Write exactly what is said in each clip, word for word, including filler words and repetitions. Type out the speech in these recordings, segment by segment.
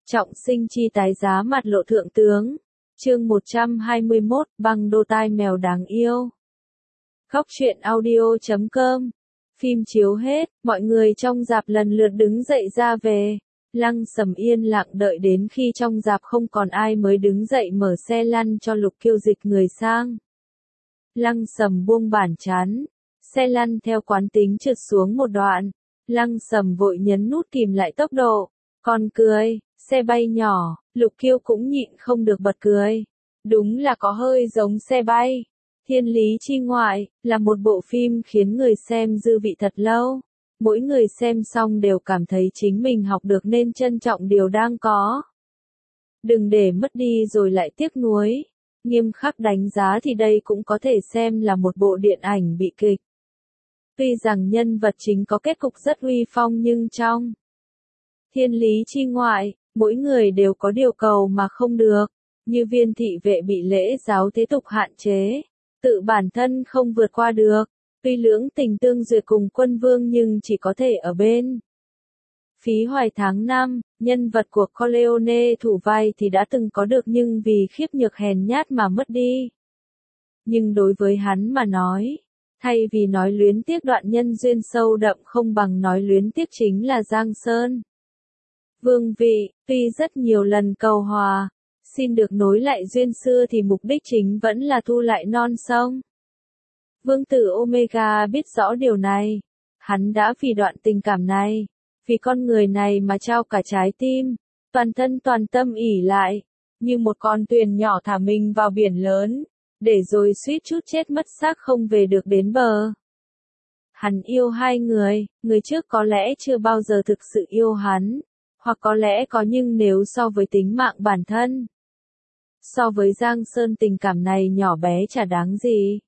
Trọng sinh chi tái giá mặt lộ thượng tướng. Chương một trăm hai mươi mốt, băng đô tai mèo đáng yêu. Góc truyện audio chấm com. Phim chiếu hết, mọi người trong rạp lần lượt đứng dậy ra về. Lăng Sầm yên lặng đợi đến khi trong rạp không còn ai mới đứng dậy mở xe lăn cho Lục Kiêu dịch người sang. Lăng Sầm buông bản chán, xe lăn theo quán tính trượt xuống một đoạn. Lăng Sầm vội nhấn nút kìm lại tốc độ, còn cười, xe bay nhỏ, Lục Kiêu cũng nhịn không được bật cười. Đúng là có hơi giống xe bay. Thiên Lý Chi Ngoại, là một bộ phim khiến người xem dư vị thật lâu. Mỗi người xem xong đều cảm thấy chính mình học được nên trân trọng điều đang có. Đừng để mất đi rồi lại tiếc nuối. Nghiêm khắc đánh giá thì đây cũng có thể xem là một bộ điện ảnh bi kịch. Tuy rằng nhân vật chính có kết cục rất uy phong nhưng trong Thiên Lý Chi Ngoại, mỗi người đều có điều cầu mà không được, như Viên thị vệ bị lễ giáo thế tục hạn chế, tự bản thân không vượt qua được, tuy lưỡng tình tương duyệt cùng Quân Vương nhưng chỉ có thể ở bên. Phí Hoài tháng năm, nhân vật của Corleone thủ vai thì đã từng có được nhưng vì khiếp nhược hèn nhát mà mất đi. Nhưng đối với hắn mà nói, thay vì nói luyến tiếc đoạn nhân duyên sâu đậm không bằng nói luyến tiếc chính là Giang Sơn. Vương vị, tuy rất nhiều lần cầu hòa, xin được nối lại duyên xưa thì mục đích chính vẫn là thu lại non sông. Vương tử Omega biết rõ điều này. Hắn đã vì đoạn tình cảm này, vì con người này mà trao cả trái tim, toàn thân toàn tâm ỷ lại, như một con thuyền nhỏ thả mình vào biển lớn, để rồi suýt chút chết mất xác không về được đến bờ. Hắn yêu hai người, người trước có lẽ chưa bao giờ thực sự yêu hắn, hoặc có lẽ có nhưng nếu so với tính mạng bản thân. So với Giang Sơn tình cảm này nhỏ bé chả đáng gì.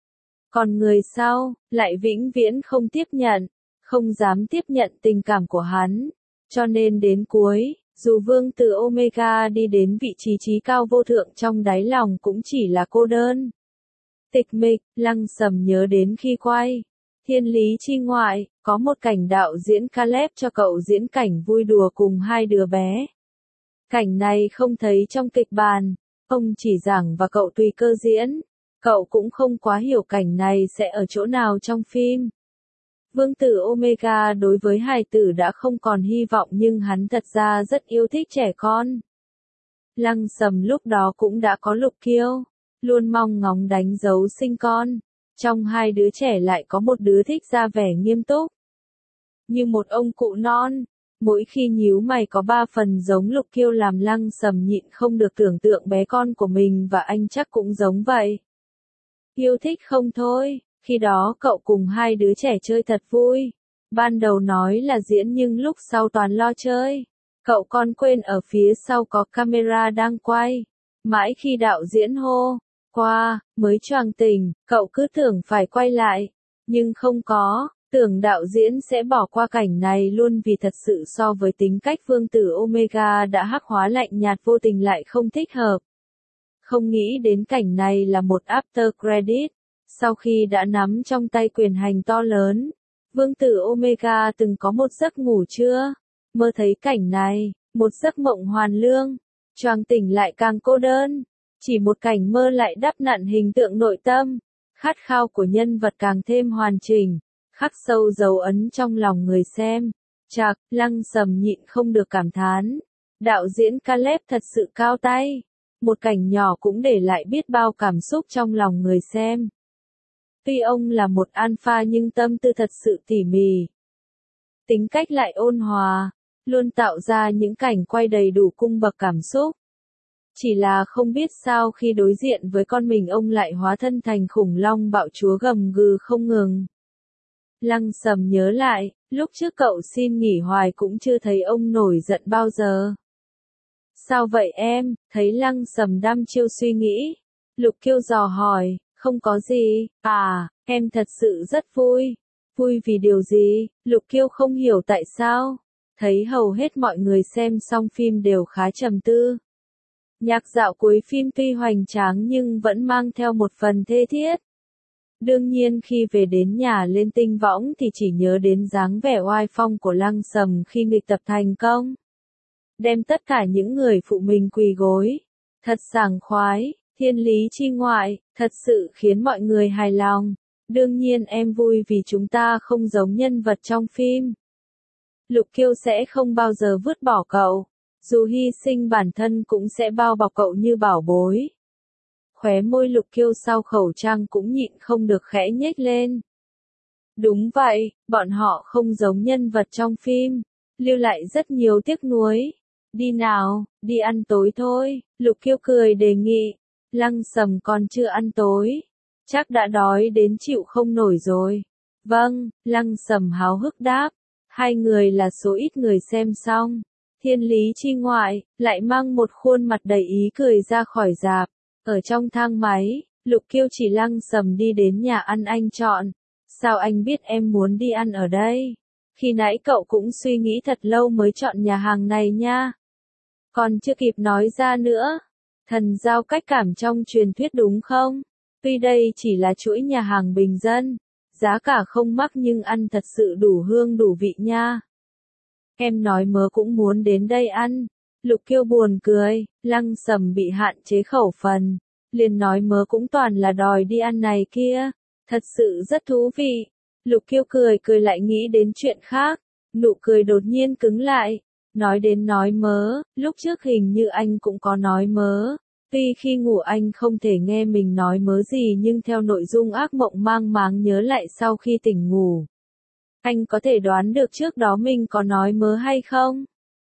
Còn người sau, lại vĩnh viễn không tiếp nhận, không dám tiếp nhận tình cảm của hắn. Cho nên đến cuối, dù vương tử Omega đi đến vị trí trí cao vô thượng trong đáy lòng cũng chỉ là cô đơn. Tịch mịch, Lăng Sầm nhớ đến khi quay Thiên Lý Chi Ngoại, có một cảnh đạo diễn Caleb cho cậu diễn cảnh vui đùa cùng hai đứa bé. Cảnh này không thấy trong kịch bản, ông chỉ giảng và cậu tùy cơ diễn. Cậu cũng không quá hiểu cảnh này sẽ ở chỗ nào trong phim. Vương tử Omega đối với hài tử đã không còn hy vọng nhưng hắn thật ra rất yêu thích trẻ con. Lăng Sầm lúc đó cũng đã có Lục Kiêu, luôn mong ngóng đánh dấu sinh con. Trong hai đứa trẻ lại có một đứa thích ra vẻ nghiêm túc, như một ông cụ non. Mỗi khi nhíu mày có ba phần giống Lục Kiêu làm Lăng Sầm nhịn không được tưởng tượng bé con của mình và anh chắc cũng giống vậy. Yêu thích không thôi, khi đó cậu cùng hai đứa trẻ chơi thật vui. Ban đầu nói là diễn nhưng lúc sau toàn lo chơi. Cậu còn quên ở phía sau có camera đang quay. Mãi khi đạo diễn hô qua, mới choàng tỉnh, cậu cứ tưởng phải quay lại. Nhưng không có, tưởng đạo diễn sẽ bỏ qua cảnh này luôn vì thật sự so với tính cách vương tử Omega đã hắc hóa lạnh nhạt vô tình lại không thích hợp. Không nghĩ đến cảnh này là một after credit. Sau khi đã nắm trong tay quyền hành to lớn, vương tử Omega từng có một giấc ngủ trưa, mơ thấy cảnh này, một giấc mộng hoàn lương, choàng tỉnh lại càng cô đơn, chỉ một cảnh mơ lại đắp nặn hình tượng nội tâm, khát khao của nhân vật càng thêm hoàn chỉnh, khắc sâu dấu ấn trong lòng người xem. Chạc, Lăng Sầm nhịn không được cảm thán, đạo diễn Caleb thật sự cao tay, một cảnh nhỏ cũng để lại biết bao cảm xúc trong lòng người xem. Tuy ông là một alpha nhưng tâm tư thật sự tỉ mỉ. Tính cách lại ôn hòa, luôn tạo ra những cảnh quay đầy đủ cung bậc cảm xúc. Chỉ là không biết sao khi đối diện với con mình ông lại hóa thân thành khủng long bạo chúa gầm gừ không ngừng. Lăng Sầm nhớ lại, lúc trước cậu xin nghỉ hoài cũng chưa thấy ông nổi giận bao giờ. Sao vậy em? Thấy Lăng Sầm đăm chiêu suy nghĩ. Lục Kiêu dò hỏi. Không có gì, à, em thật sự rất vui. Vui vì điều gì? Lục Kiêu không hiểu tại sao. Thấy hầu hết mọi người xem xong phim đều khá trầm tư. Nhạc dạo cuối phim tuy hoành tráng nhưng vẫn mang theo một phần thê thiết. Đương nhiên khi về đến nhà lên tinh võng thì chỉ nhớ đến dáng vẻ oai phong của Lăng Sầm khi nghịch tập thành công. đem tất cả những người phụ mình quỳ gối. Thật sảng khoái, thiên lý chi ngoại, thật sự khiến mọi người hài lòng. Đương nhiên em vui vì chúng ta không giống nhân vật trong phim. Lục Kiêu sẽ không bao giờ vứt bỏ cậu. Dù hy sinh bản thân cũng sẽ bao bọc cậu như bảo bối. Khóe môi Lục Kiêu sau khẩu trang cũng nhịn không được khẽ nhếch lên. Đúng vậy, bọn họ không giống nhân vật trong phim, lưu lại rất nhiều tiếc nuối. Đi nào, đi ăn tối thôi, Lục Kiêu cười đề nghị. Lăng Sầm còn chưa ăn tối, chắc đã đói đến chịu không nổi rồi. Vâng, Lăng Sầm háo hức đáp. Hai người là số ít người xem xong. Thiên lý chi ngoại, lại mang một khuôn mặt đầy ý cười ra khỏi rạp. Ở trong thang máy, Lục Kiêu chỉ Lăng Sầm đi đến nhà ăn anh chọn. Sao anh biết em muốn đi ăn ở đây? Khi nãy cậu cũng suy nghĩ thật lâu mới chọn nhà hàng này nha. Còn chưa kịp nói ra nữa. Thần giao cách cảm trong truyền thuyết đúng không? Tuy đây chỉ là chuỗi nhà hàng bình dân, giá cả không mắc nhưng ăn thật sự đủ hương đủ vị nha. Em nói mớ cũng muốn đến đây ăn. Lục Kiêu buồn cười, Lăng Sầm bị hạn chế khẩu phần. Liền nói mớ cũng toàn là đòi đi ăn này kia. Thật sự rất thú vị. Lục Kiêu cười cười lại nghĩ đến chuyện khác. Nụ cười đột nhiên cứng lại. Nói đến nói mớ, lúc trước hình như anh cũng có nói mớ. Tuy khi ngủ anh không thể nghe mình nói mớ gì nhưng theo nội dung ác mộng mang máng nhớ lại sau khi tỉnh ngủ. Anh có thể đoán được trước đó mình có nói mớ hay không?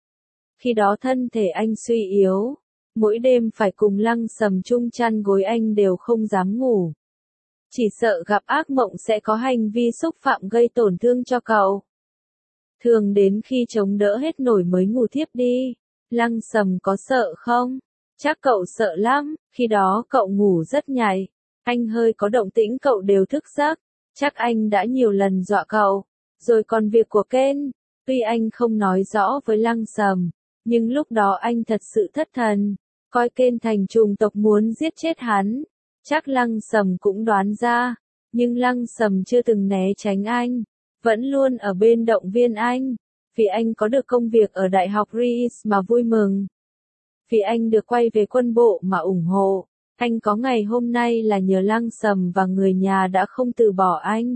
Khi đó thân thể anh suy yếu. Mỗi đêm phải cùng Lăng Sầm chung chăn gối anh đều không dám ngủ. Chỉ sợ gặp ác mộng sẽ có hành vi xúc phạm gây tổn thương cho cậu. Thường đến khi chống đỡ hết nổi mới ngủ thiếp đi. Lăng Sầm có sợ không? Chắc cậu sợ lắm, khi đó cậu ngủ rất nhạy. Anh hơi có động tĩnh cậu đều thức giấc. Chắc anh đã nhiều lần dọa cậu. Rồi còn việc của Ken. Tuy anh không nói rõ với Lăng Sầm, nhưng lúc đó anh thật sự thất thần. Coi Ken thành trùng tộc muốn giết chết hắn. Chắc Lăng Sầm cũng đoán ra. Nhưng Lăng Sầm chưa từng né tránh anh. Vẫn luôn ở bên động viên anh. Vì anh có được công việc ở Đại học Rees mà vui mừng. Vì anh được quay về quân bộ mà ủng hộ. Anh có ngày hôm nay là nhờ Lăng Sầm và người nhà đã không từ bỏ anh.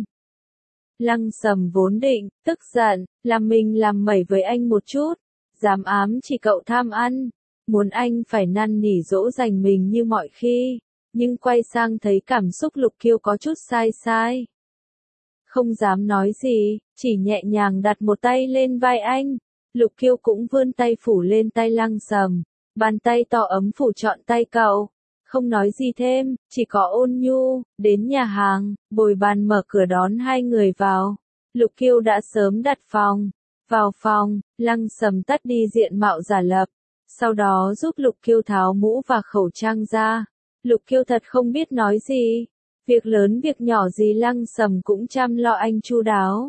Lăng Sầm vốn định, tức giận, làm mình làm mẩy với anh một chút. Dám ám chỉ cậu tham ăn. Muốn anh phải năn nỉ dỗ dành mình như mọi khi. Nhưng quay sang thấy cảm xúc Lục Kiêu có chút sai sai. Không dám nói gì, chỉ nhẹ nhàng đặt một tay lên vai anh. Lục Kiêu cũng vươn tay phủ lên tay Lăng Sầm. Bàn tay to ấm phủ trọn tay cậu. Không nói gì thêm, chỉ có ôn nhu, đến nhà hàng, bồi bàn mở cửa đón hai người vào. Lục Kiêu đã sớm đặt phòng. Vào phòng, Lăng Sầm tắt đi diện mạo giả lập. Sau đó giúp Lục Kiêu tháo mũ và khẩu trang ra. Lục Kiêu thật không biết nói gì. Việc lớn việc nhỏ gì Lăng Sầm cũng chăm lo anh chu đáo.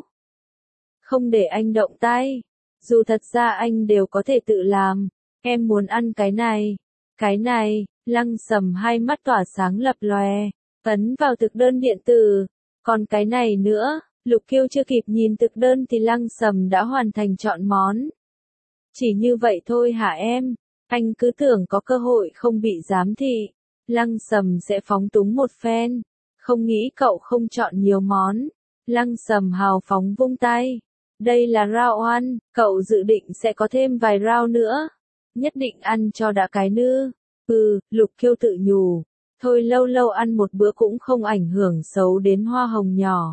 Không để anh động tay. Dù thật ra anh đều có thể tự làm. Em muốn ăn cái này. Cái này, Lăng Sầm hai mắt tỏa sáng lập lòe. Ấn vào thực đơn điện tử. Còn cái này nữa, Lục Kiêu chưa kịp nhìn thực đơn thì Lăng Sầm đã hoàn thành chọn món. Chỉ như vậy thôi hả em? Anh cứ tưởng có cơ hội không bị giám thị. Lăng Sầm sẽ phóng túng một phen. Không nghĩ cậu không chọn nhiều món. Lăng Sầm hào phóng vung tay. Đây là rau ăn, cậu dự định sẽ có thêm vài rau nữa. Nhất định ăn cho đã cái nư. Ừ, Lục Kiêu tự nhủ. Thôi lâu lâu ăn một bữa cũng không ảnh hưởng xấu đến hoa hồng nhỏ.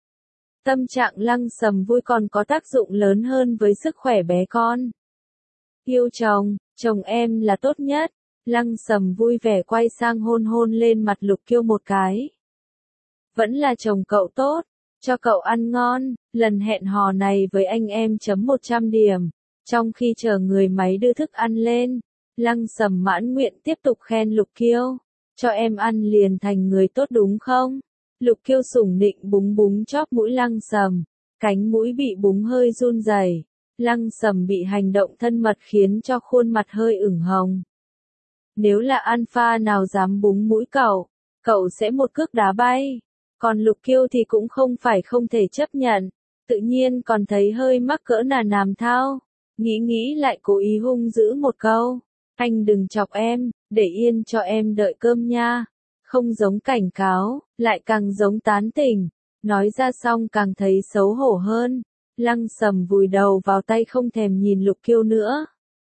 Tâm trạng Lăng Sầm vui còn có tác dụng lớn hơn với sức khỏe bé con. Yêu chồng, chồng em là tốt nhất. Lăng Sầm vui vẻ quay sang hôn hôn lên mặt Lục Kiêu một cái. Vẫn là chồng cậu tốt, cho cậu ăn ngon, lần hẹn hò này với anh em chấm một trăm điểm. Trong khi chờ người máy đưa thức ăn lên, Lăng Sầm mãn nguyện tiếp tục khen Lục Kiêu. Cho em ăn liền thành người tốt đúng không? Lục Kiêu sủng nịnh búng búng chóp mũi Lăng Sầm. Cánh mũi bị búng hơi run rẩy. Lăng Sầm bị hành động thân mật khiến cho khuôn mặt hơi ửng hồng. Nếu là alpha nào dám búng mũi cậu, cậu sẽ một cước đá bay. Còn Lục Kiêu thì cũng không phải không thể chấp nhận. Tự nhiên còn thấy hơi mắc cỡ nà nàm thao. nghĩ nghĩ lại cố ý hung dữ một câu. Anh đừng chọc em, để yên cho em đợi cơm nha. Không giống cảnh cáo, lại càng giống tán tỉnh. Nói ra xong càng thấy xấu hổ hơn. Lăng Sầm vùi đầu vào tay không thèm nhìn Lục Kiêu nữa.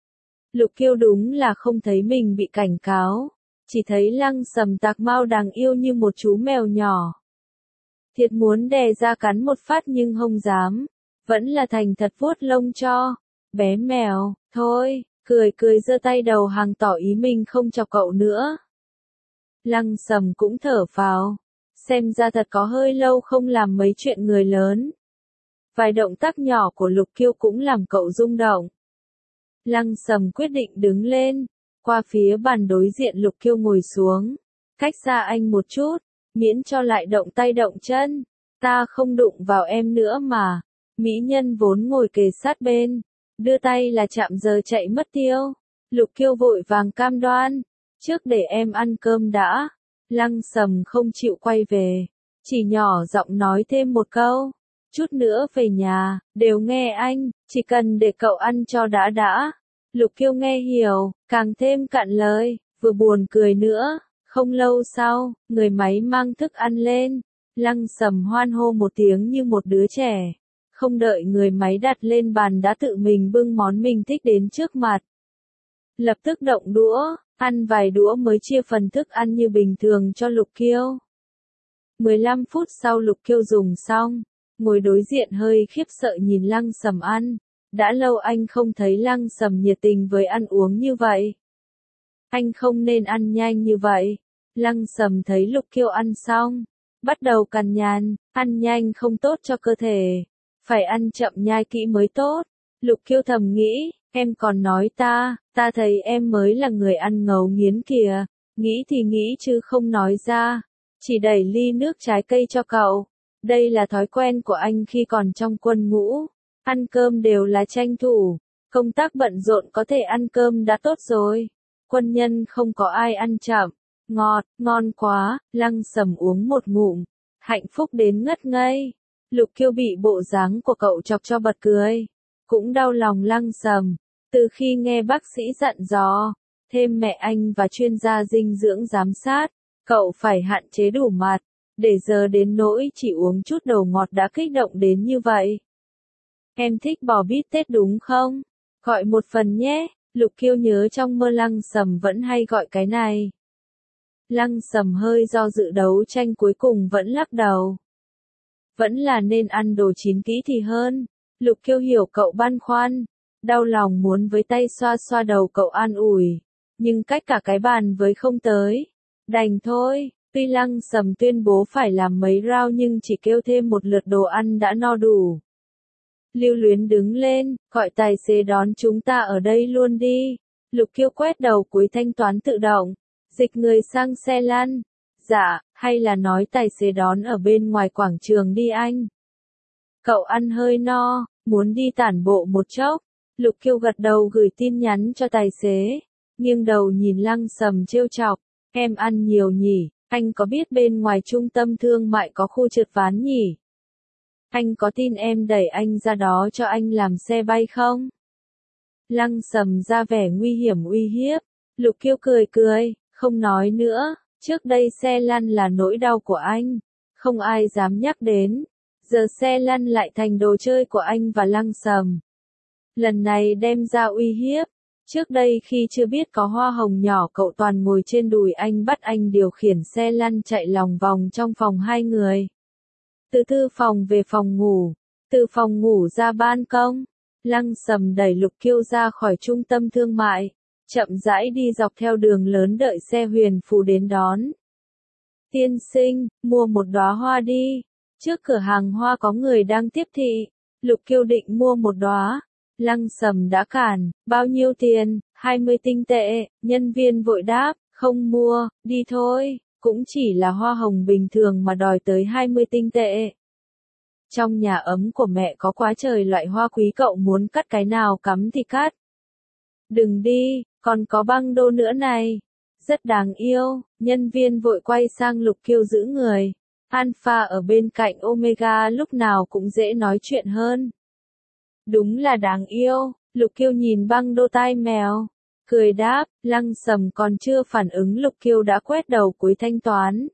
Lục Kiêu đúng là không thấy mình bị cảnh cáo. Chỉ thấy Lăng Sầm tạc mau đáng yêu như một chú mèo nhỏ. Thiệt muốn đè ra cắn một phát nhưng không dám. Vẫn là thành thật vuốt lông cho. Bé mèo, thôi, cười cười giơ tay đầu hàng tỏ ý mình không chọc cậu nữa. Lăng Sầm cũng thở phào. Xem ra thật có hơi lâu không làm mấy chuyện người lớn. Vài động tác nhỏ của Lục Kiêu cũng làm cậu rung động. Lăng Sầm quyết định đứng lên. Qua phía bàn đối diện Lục Kiêu ngồi xuống. Cách xa anh một chút. Miễn cho lại động tay động chân. Ta không đụng vào em nữa mà. Mỹ nhân vốn ngồi kề sát bên. Đưa tay là chạm giờ chạy mất tiêu. Lục Kiêu vội vàng cam đoan. Trước để em ăn cơm đã. Lăng Sầm không chịu quay về. Chỉ nhỏ giọng nói thêm một câu. Chút nữa về nhà, đều nghe anh, chỉ cần để cậu ăn cho đã đã. Lục Kiêu nghe hiểu, càng thêm cạn lời, vừa buồn cười nữa. Không lâu sau, người máy mang thức ăn lên. Lăng Sầm hoan hô một tiếng như một đứa trẻ. Không đợi người máy đặt lên bàn đã tự mình bưng món mình thích đến trước mặt. Lập tức động đũa, ăn vài đũa mới chia phần thức ăn như bình thường cho Lục Kiêu. mười lăm phút sau Lục Kiêu dùng xong, ngồi đối diện hơi khiếp sợ nhìn Lăng Sầm ăn. Đã lâu anh không thấy Lăng Sầm nhiệt tình với ăn uống như vậy. Anh không nên ăn nhanh như vậy. Lăng Sầm thấy Lục Kiêu ăn xong, bắt đầu cằn nhằn, ăn nhanh không tốt cho cơ thể. Phải ăn chậm nhai kỹ mới tốt. Lục Kiêu thầm nghĩ, em còn nói ta, ta thấy em mới là người ăn ngấu nghiến kìa. Nghĩ thì nghĩ chứ không nói ra. Chỉ đẩy ly nước trái cây cho cậu. Đây là thói quen của anh khi còn trong quân ngũ. Ăn cơm đều là tranh thủ. Công tác bận rộn có thể ăn cơm đã tốt rồi. Quân nhân không có ai ăn chậm. Ngọt, ngon quá, Lăng Sầm uống một ngụm. Hạnh phúc đến ngất ngây. Lục Kiêu bị bộ dáng của cậu chọc cho bật cười. Cũng đau lòng Lăng Sầm. Từ khi nghe bác sĩ dặn dò, thêm mẹ anh và chuyên gia dinh dưỡng giám sát, cậu phải hạn chế đủ mặt. Để giờ đến nỗi chỉ uống chút đồ ngọt đã kích động đến như vậy. Em thích bò bít tết đúng không? Gọi một phần nhé. Lục Kiêu nhớ trong mơ Lăng Sầm vẫn hay gọi cái này. Lăng Sầm hơi do dự đấu tranh cuối cùng vẫn lắc đầu. Vẫn là nên ăn đồ chín kỹ thì hơn. Lục Kiêu hiểu cậu băn khoăn. Đau lòng muốn với tay xoa xoa đầu cậu an ủi. Nhưng cách cả cái bàn với không tới. Đành thôi. Tuy Lăng Sầm tuyên bố phải làm mấy round nhưng chỉ kêu thêm một lượt đồ ăn đã no đủ. Lưu Luyến đứng lên, gọi tài xế đón chúng ta ở đây luôn đi. Lục Kiêu quét đầu cuối thanh toán tự động. Dịch người sang xe lăn. Dạ, hay là nói tài xế đón ở bên ngoài quảng trường đi anh. Cậu ăn hơi no, muốn đi tản bộ một chốc. Lục Kiêu gật đầu gửi tin nhắn cho tài xế. Nghiêng đầu nhìn Lăng Sầm trêu chọc. Em ăn nhiều nhỉ, anh có biết bên ngoài trung tâm thương mại có khu trượt ván nhỉ? Anh có tin em đẩy anh ra đó cho anh làm xe bay không? Lăng Sầm ra vẻ nguy hiểm uy hiếp. Lục Kiêu cười cười, không nói nữa. Trước đây xe lăn là nỗi đau của anh. Không ai dám nhắc đến. Giờ xe lăn lại thành đồ chơi của anh và Lăng Sầm. Lần này đem ra uy hiếp. Trước đây khi chưa biết có hoa hồng nhỏ cậu toàn ngồi trên đùi anh bắt anh điều khiển xe lăn chạy lòng vòng trong phòng hai người. Từ thư phòng về phòng ngủ. Từ phòng ngủ ra ban công. Lăng Sầm đẩy Lục Kiêu ra khỏi trung tâm thương mại. Chậm rãi đi dọc theo đường lớn đợi xe Huyền Phù đến đón. Tiên sinh, mua một đóa hoa đi. Trước cửa hàng hoa có người đang tiếp thị. Lục Kiêu định mua một đóa. Lăng Sầm đã cản, bao nhiêu tiền, hai mươi tinh tệ, nhân viên vội đáp, không mua, đi thôi, cũng chỉ là hoa hồng bình thường mà đòi tới hai mươi tinh tệ. Trong nhà ấm của mẹ có quá trời loại hoa quý cậu muốn cắt cái nào cắm thì cắt. Đừng đi, còn có băng đô nữa này. Rất đáng yêu, nhân viên vội quay sang Lục Kiêu giữ người. Alpha ở bên cạnh Omega lúc nào cũng dễ nói chuyện hơn. Đúng là đáng yêu, Lục Kiêu nhìn băng đô tai mèo, cười đáp, Lăng Sầm còn chưa phản ứng Lục Kiêu đã quét đầu cuối thanh toán.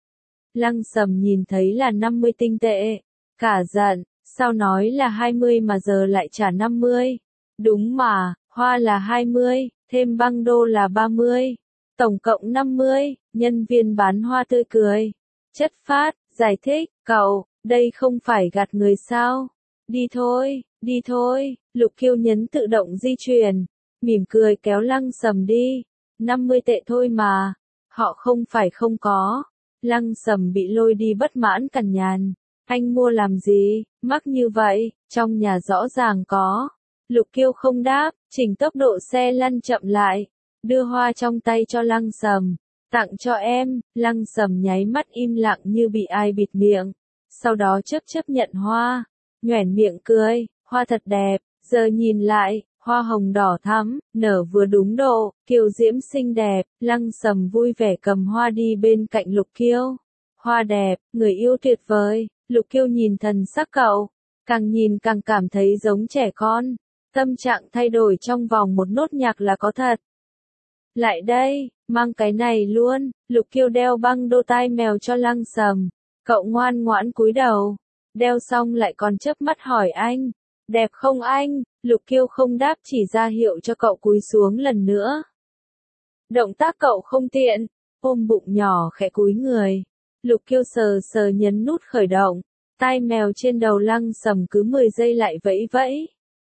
Lăng Sầm nhìn thấy là năm mươi tinh tệ, cả giận, sao nói là hai mươi mà giờ lại trả năm mươi? Đúng mà, hoa là hai mươi, thêm băng đô là ba mươi, tổng cộng năm mươi, nhân viên bán hoa tươi cười. Chất phát, giải thích, cậu, đây không phải gạt người sao? Đi thôi, đi thôi, Lục Kiêu nhấn tự động di chuyển, mỉm cười kéo Lăng Sầm đi. năm mươi tệ thôi mà, họ không phải không có. Lăng Sầm bị lôi đi bất mãn cằn nhằn. Anh mua làm gì, mắc như vậy, trong nhà rõ ràng có. Lục Kiêu không đáp, chỉnh tốc độ xe lăn chậm lại, đưa hoa trong tay cho Lăng Sầm. Tặng cho em, Lăng Sầm nháy mắt im lặng như bị ai bịt miệng. Sau đó chấp chấp nhận hoa, nhoẻn miệng cười, hoa thật đẹp, giờ nhìn lại, hoa hồng đỏ thắm, nở vừa đúng độ, kiều diễm xinh đẹp. Lăng Sầm vui vẻ cầm hoa đi bên cạnh Lục Kiêu. Hoa đẹp, người yêu tuyệt vời. Lục Kiêu nhìn thần sắc cậu, càng nhìn càng cảm thấy giống trẻ con. Tâm trạng thay đổi trong vòng một nốt nhạc là có thật. Lại đây, mang cái này luôn. Lục Kiêu đeo băng đô tai mèo cho Lăng Sầm. Cậu ngoan ngoãn cúi đầu, đeo xong lại còn chớp mắt hỏi anh, đẹp không anh? Lục Kiêu không đáp, chỉ ra hiệu cho cậu cúi xuống lần nữa. Động tác cậu không tiện, ôm bụng nhỏ khẽ cúi người. Lục Kiêu sờ sờ nhấn nút khởi động, tai mèo trên đầu Lăng Sầm cứ mười giây lại vẫy vẫy.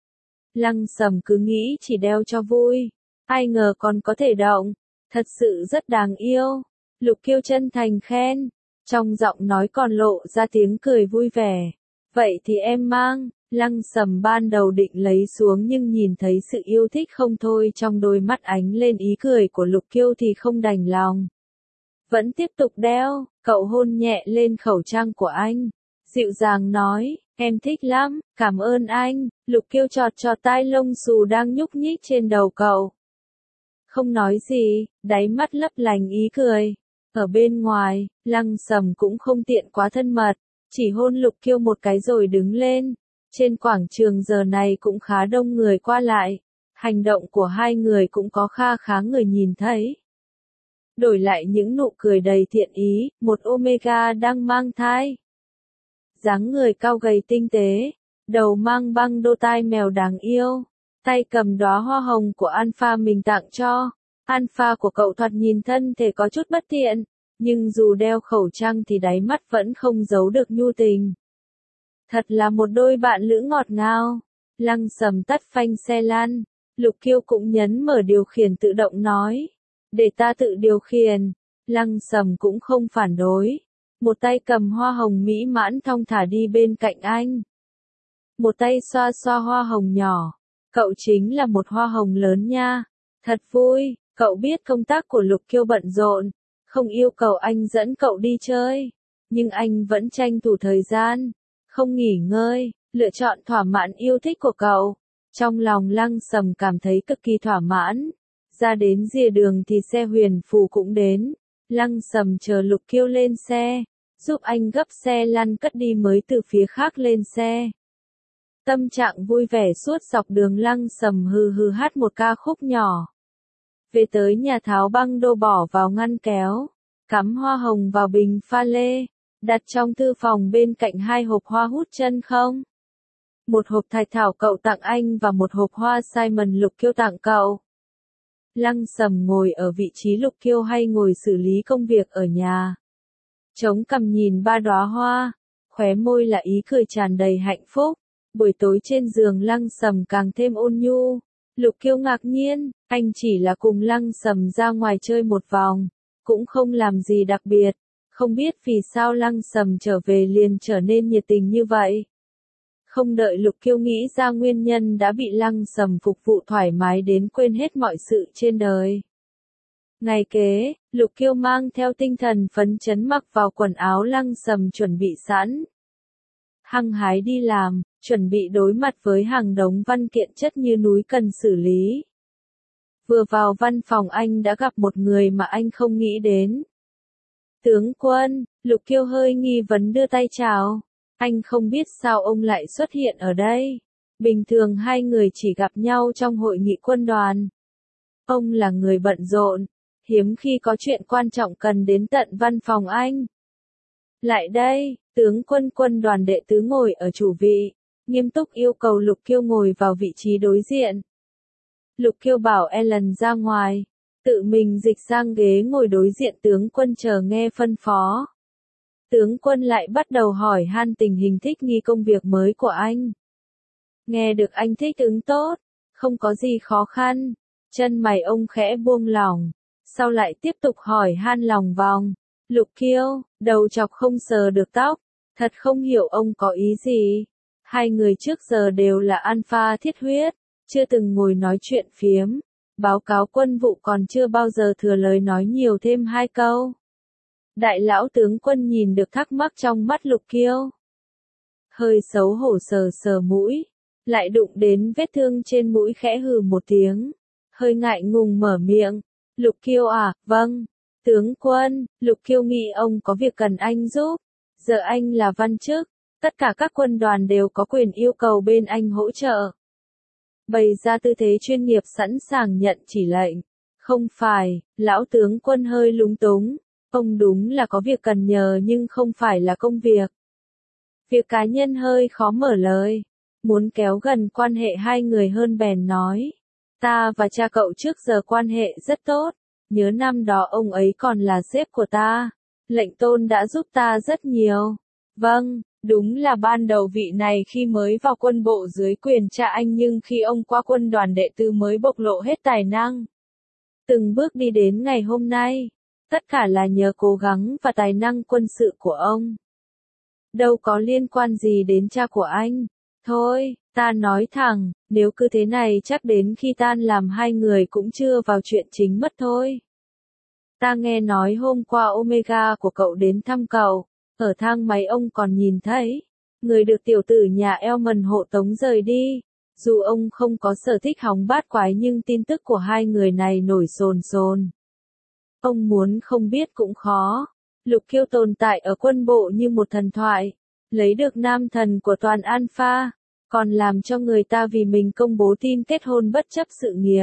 Lăng Sầm cứ nghĩ chỉ đeo cho vui, ai ngờ còn có thể động, thật sự rất đáng yêu. Lục Kiêu chân thành khen, trong giọng nói còn lộ ra tiếng cười vui vẻ. Vậy thì em mang. Lăng Sầm ban đầu định lấy xuống nhưng nhìn thấy sự yêu thích không thôi trong đôi mắt ánh lên ý cười của Lục Kiêu thì không đành lòng. Vẫn tiếp tục đeo, cậu hôn nhẹ lên khẩu trang của anh, dịu dàng nói, em thích lắm, cảm ơn anh. Lục Kiêu chọt chọt tai lông xù đang nhúc nhích trên đầu cậu. Không nói gì, đáy mắt lấp lánh ý cười. Ở bên ngoài, Lăng Sầm cũng không tiện quá thân mật, chỉ hôn Lục Kiêu một cái rồi đứng lên. Trên quảng trường giờ này cũng khá đông người qua lại, hành động của hai người cũng có kha khá người nhìn thấy. Đổi lại những nụ cười đầy thiện ý, một Omega đang mang thai. Dáng người cao gầy tinh tế, đầu mang băng đô tai mèo đáng yêu, tay cầm đóa hoa hồng của Alpha mình tặng cho. Alpha của cậu thoạt nhìn thân thể có chút bất tiện, nhưng dù đeo khẩu trang thì đáy mắt vẫn không giấu được nhu tình. Thật là một đôi bạn lữ ngọt ngào. Lăng Sầm tắt phanh xe lăn, Lục Kiêu cũng nhấn mở điều khiển tự động nói, để ta tự điều khiển. Lăng Sầm cũng không phản đối, một tay cầm hoa hồng mỹ mãn thong thả đi bên cạnh anh, một tay xoa xoa hoa hồng nhỏ. Cậu chính là một hoa hồng lớn nha, thật vui. Cậu biết công tác của Lục Kiêu bận rộn, không yêu cầu anh dẫn cậu đi chơi, nhưng anh vẫn tranh thủ thời gian, không nghỉ ngơi, lựa chọn thỏa mãn yêu thích của cậu. Trong lòng Lăng Sầm cảm thấy cực kỳ thỏa mãn. Ra đến rìa đường thì xe huyền phù cũng đến. Lăng Sầm chờ Lục Kiêu lên xe, giúp anh gấp xe lăn cất đi mới từ phía khác lên xe. Tâm trạng vui vẻ suốt dọc đường. Lăng Sầm hừ hừ hát một ca khúc nhỏ. Về tới nhà tháo băng đô bỏ vào ngăn kéo, cắm hoa hồng vào bình pha lê, đặt trong thư phòng bên cạnh hai hộp hoa hút chân không. Một hộp thạch thảo cậu tặng anh và một hộp hoa Simon Lục Kiêu tặng cậu. Lăng Sầm ngồi ở vị trí Lục Kiêu hay ngồi xử lý công việc ở nhà. Chống cằm nhìn ba đóa hoa, khóe môi là ý cười tràn đầy hạnh phúc. Buổi tối trên giường Lăng Sầm càng thêm ôn nhu. Lục Kiêu ngạc nhiên, anh chỉ là cùng Lăng Sầm ra ngoài chơi một vòng, cũng không làm gì đặc biệt. Không biết vì sao Lăng Sầm trở về liền trở nên nhiệt tình như vậy. Không đợi Lục Kiêu nghĩ ra nguyên nhân đã bị Lăng Sầm phục vụ thoải mái đến quên hết mọi sự trên đời. Ngày kế, Lục Kiêu mang theo tinh thần phấn chấn mặc vào quần áo Lăng Sầm chuẩn bị sẵn. Hăng hái đi làm, chuẩn bị đối mặt với hàng đống văn kiện chất như núi cần xử lý. Vừa vào văn phòng anh đã gặp một người mà anh không nghĩ đến. Tướng quân, Lục Kiêu hơi nghi vấn đưa tay chào. Anh không biết sao ông lại xuất hiện ở đây. Bình thường hai người chỉ gặp nhau trong hội nghị quân đoàn. Ông là người bận rộn, hiếm khi có chuyện quan trọng cần đến tận văn phòng anh. Lại đây, tướng quân quân đoàn đệ tứ ngồi ở chủ vị, nghiêm túc yêu cầu Lục Kiêu ngồi vào vị trí đối diện. Lục Kiêu bảo Ellen ra ngoài, tự mình dịch sang ghế ngồi đối diện tướng quân chờ nghe phân phó. Tướng quân lại bắt đầu hỏi han tình hình thích nghi công việc mới của anh. Nghe được anh thích ứng tốt, không có gì khó khăn, chân mày ông khẽ buông lỏng, sau lại tiếp tục hỏi han lòng vòng. Lục Kiêu, đầu chọc không sờ được tóc, thật không hiểu ông có ý gì. Hai người trước giờ đều là alpha thiết huyết, chưa từng ngồi nói chuyện phiếm. Báo cáo quân vụ còn chưa bao giờ thừa lời nói nhiều thêm hai câu. Đại lão tướng quân nhìn được thắc mắc trong mắt Lục Kiêu. Hơi xấu hổ sờ sờ mũi, lại đụng đến vết thương trên mũi khẽ hừ một tiếng. Hơi ngại ngùng mở miệng. Lục Kiêu à, vâng. Tướng quân, Lục Kiêu nghĩ ông có việc cần anh giúp. Giờ anh là văn chức, tất cả các quân đoàn đều có quyền yêu cầu bên anh hỗ trợ. Bày ra tư thế chuyên nghiệp sẵn sàng nhận chỉ lệnh. Không phải, lão tướng quân hơi lúng túng. Ông đúng là có việc cần nhờ nhưng không phải là công việc. Việc cá nhân hơi khó mở lời. Muốn kéo gần quan hệ hai người hơn bèn nói. Ta và cha cậu trước giờ quan hệ rất tốt. Nhớ năm đó ông ấy còn là sếp của ta. Lệnh tôn đã giúp ta rất nhiều. Vâng, đúng là ban đầu vị này khi mới vào quân bộ dưới quyền cha anh nhưng khi ông qua quân đoàn đệ tứ mới bộc lộ hết tài năng. Từng bước đi đến ngày hôm nay. Tất cả là nhờ cố gắng và tài năng quân sự của ông. Đâu có liên quan gì đến cha của anh. Thôi, ta nói thẳng, nếu cứ thế này chắc đến khi tan làm hai người cũng chưa vào chuyện chính mất thôi. Ta nghe nói hôm qua Omega của cậu đến thăm cậu, ở thang máy ông còn nhìn thấy, người được tiểu tử nhà Elman hộ tống rời đi. Dù ông không có sở thích hóng bát quái nhưng tin tức của hai người này nổi sồn sồn. Ông muốn không biết cũng khó. Lục Kiêu tồn tại ở quân bộ như một thần thoại, lấy được nam thần của toàn alpha, còn làm cho người ta vì mình công bố tin kết hôn bất chấp sự nghiệp.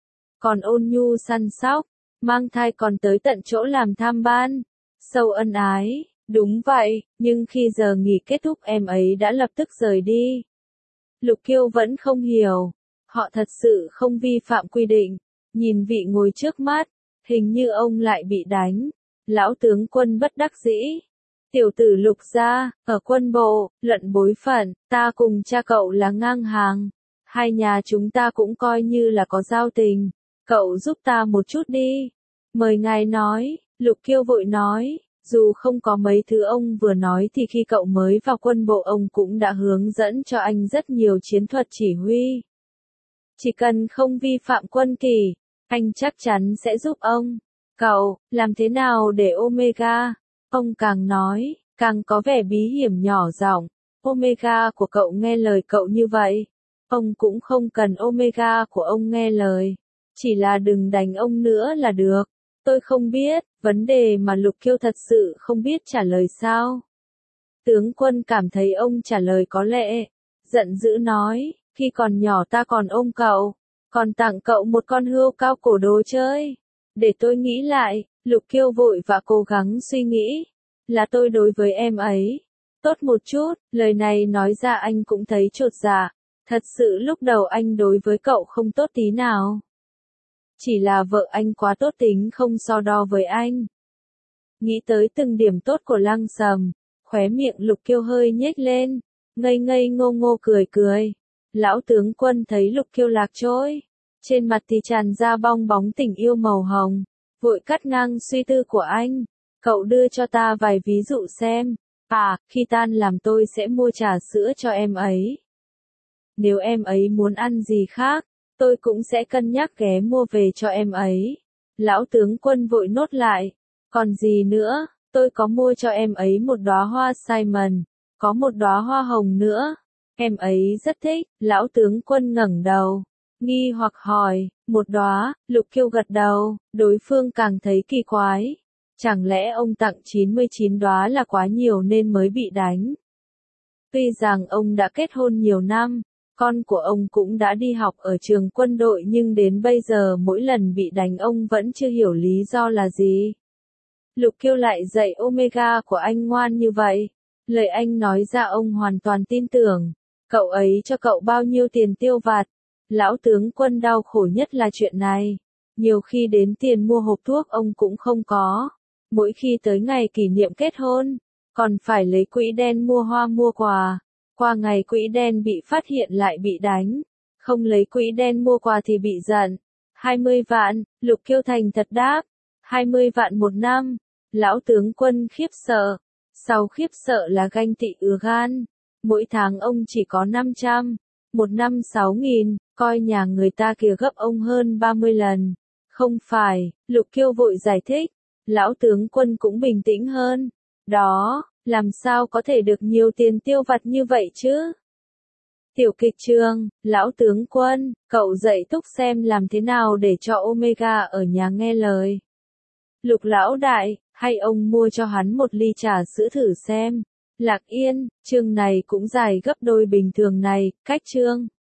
Còn ôn nhu săn sóc, mang thai còn tới tận chỗ làm tham ban, sâu ân ái, đúng vậy, nhưng khi giờ nghỉ kết thúc em ấy đã lập tức rời đi. Lục Kiêu vẫn không hiểu, họ thật sự không vi phạm quy định, nhìn vị ngồi trước mắt, hình như ông lại bị đánh. Lão tướng quân bất đắc dĩ. Tiểu tử Lục gia, ở quân bộ, luận bối phận, ta cùng cha cậu là ngang hàng. Hai nhà chúng ta cũng coi như là có giao tình. Cậu giúp ta một chút đi. Mời ngài nói, Lục Kiêu vội nói, dù không có mấy thứ ông vừa nói thì khi cậu mới vào quân bộ ông cũng đã hướng dẫn cho anh rất nhiều chiến thuật chỉ huy. Chỉ cần không vi phạm quân kỷ, anh chắc chắn sẽ giúp ông. Cậu, làm thế nào để Omega? Ông càng nói, càng có vẻ bí hiểm nhỏ giọng. Omega của cậu nghe lời cậu như vậy. Ông cũng không cần Omega của ông nghe lời. Chỉ là đừng đánh ông nữa là được. Tôi không biết, vấn đề mà Lục Kiêu thật sự không biết trả lời sao. Tướng quân cảm thấy ông trả lời có lệ. Giận dữ nói, khi còn nhỏ ta còn ôm cậu, còn tặng cậu một con hươu cao cổ đồ chơi. Để tôi nghĩ lại, Lục Kiêu vội và cố gắng suy nghĩ. Là tôi đối với em ấy. Tốt một chút, lời này nói ra anh cũng thấy chột dạ. Thật sự lúc đầu anh đối với cậu không tốt tí nào. Chỉ là vợ anh quá tốt tính không so đo với anh. Nghĩ tới từng điểm tốt của Lăng Sầm, khóe miệng Lục Kiêu hơi nhếch lên, ngây ngây ngô ngô cười cười. Lão tướng quân thấy Lục Kiêu lạc trôi, trên mặt thì tràn ra bong bóng tình yêu màu hồng, vội cắt ngang suy tư của anh. Cậu đưa cho ta vài ví dụ xem. À, khi tan làm tôi sẽ mua trà sữa cho em ấy. Nếu em ấy muốn ăn gì khác, tôi cũng sẽ cân nhắc ghé mua về cho em ấy. Lão tướng quân vội nốt lại. Còn gì nữa, tôi có mua cho em ấy một đóa hoa Simon, có một đóa hoa hồng nữa. Em ấy rất thích. Lão tướng quân ngẩng đầu, nghi hoặc hỏi, một đóa. Lục Kiêu gật đầu, đối phương càng thấy kỳ quái. Chẳng lẽ ông tặng chín mươi chín đóa là quá nhiều nên mới bị đánh? Tuy rằng ông đã kết hôn nhiều năm, Con của ông cũng đã đi học ở trường quân đội nhưng đến bây giờ mỗi lần bị đánh ông vẫn chưa hiểu lý do là gì. Lục Kiêu lại dạy Omega của anh ngoan như vậy. Lời anh nói ra ông hoàn toàn tin tưởng. Cậu ấy cho cậu bao nhiêu tiền tiêu vặt? Lão tướng quân đau khổ nhất là chuyện này. Nhiều khi đến tiền mua hộp thuốc ông cũng không có. Mỗi khi tới ngày kỷ niệm kết hôn, còn phải lấy quỹ đen mua hoa mua quà. Qua ngày quỹ đen bị phát hiện lại bị đánh. Không lấy quỹ đen mua quà thì bị giận. hai mươi vạn, Lục Kiêu thành thật đáp. hai mươi vạn một năm. Lão tướng quân khiếp sợ. Sau khiếp sợ là ganh tị ứa gan. Mỗi tháng ông chỉ có năm trăm. Một năm sáu nghìn, coi nhà người ta kia gấp ông hơn ba mươi lần. Không phải, Lục Kiêu vội giải thích. Lão tướng quân cũng bình tĩnh hơn. Đó, làm sao có thể được nhiều tiền tiêu vặt như vậy chứ? Tiểu kịch trường, lão tướng quân, cậu dạy Túc xem làm thế nào để cho Omega ở nhà nghe lời. Lục lão đại, hay ông mua cho hắn một ly trà sữa thử xem. Lạc Yên, chương này cũng dài gấp đôi bình thường này, cách chương.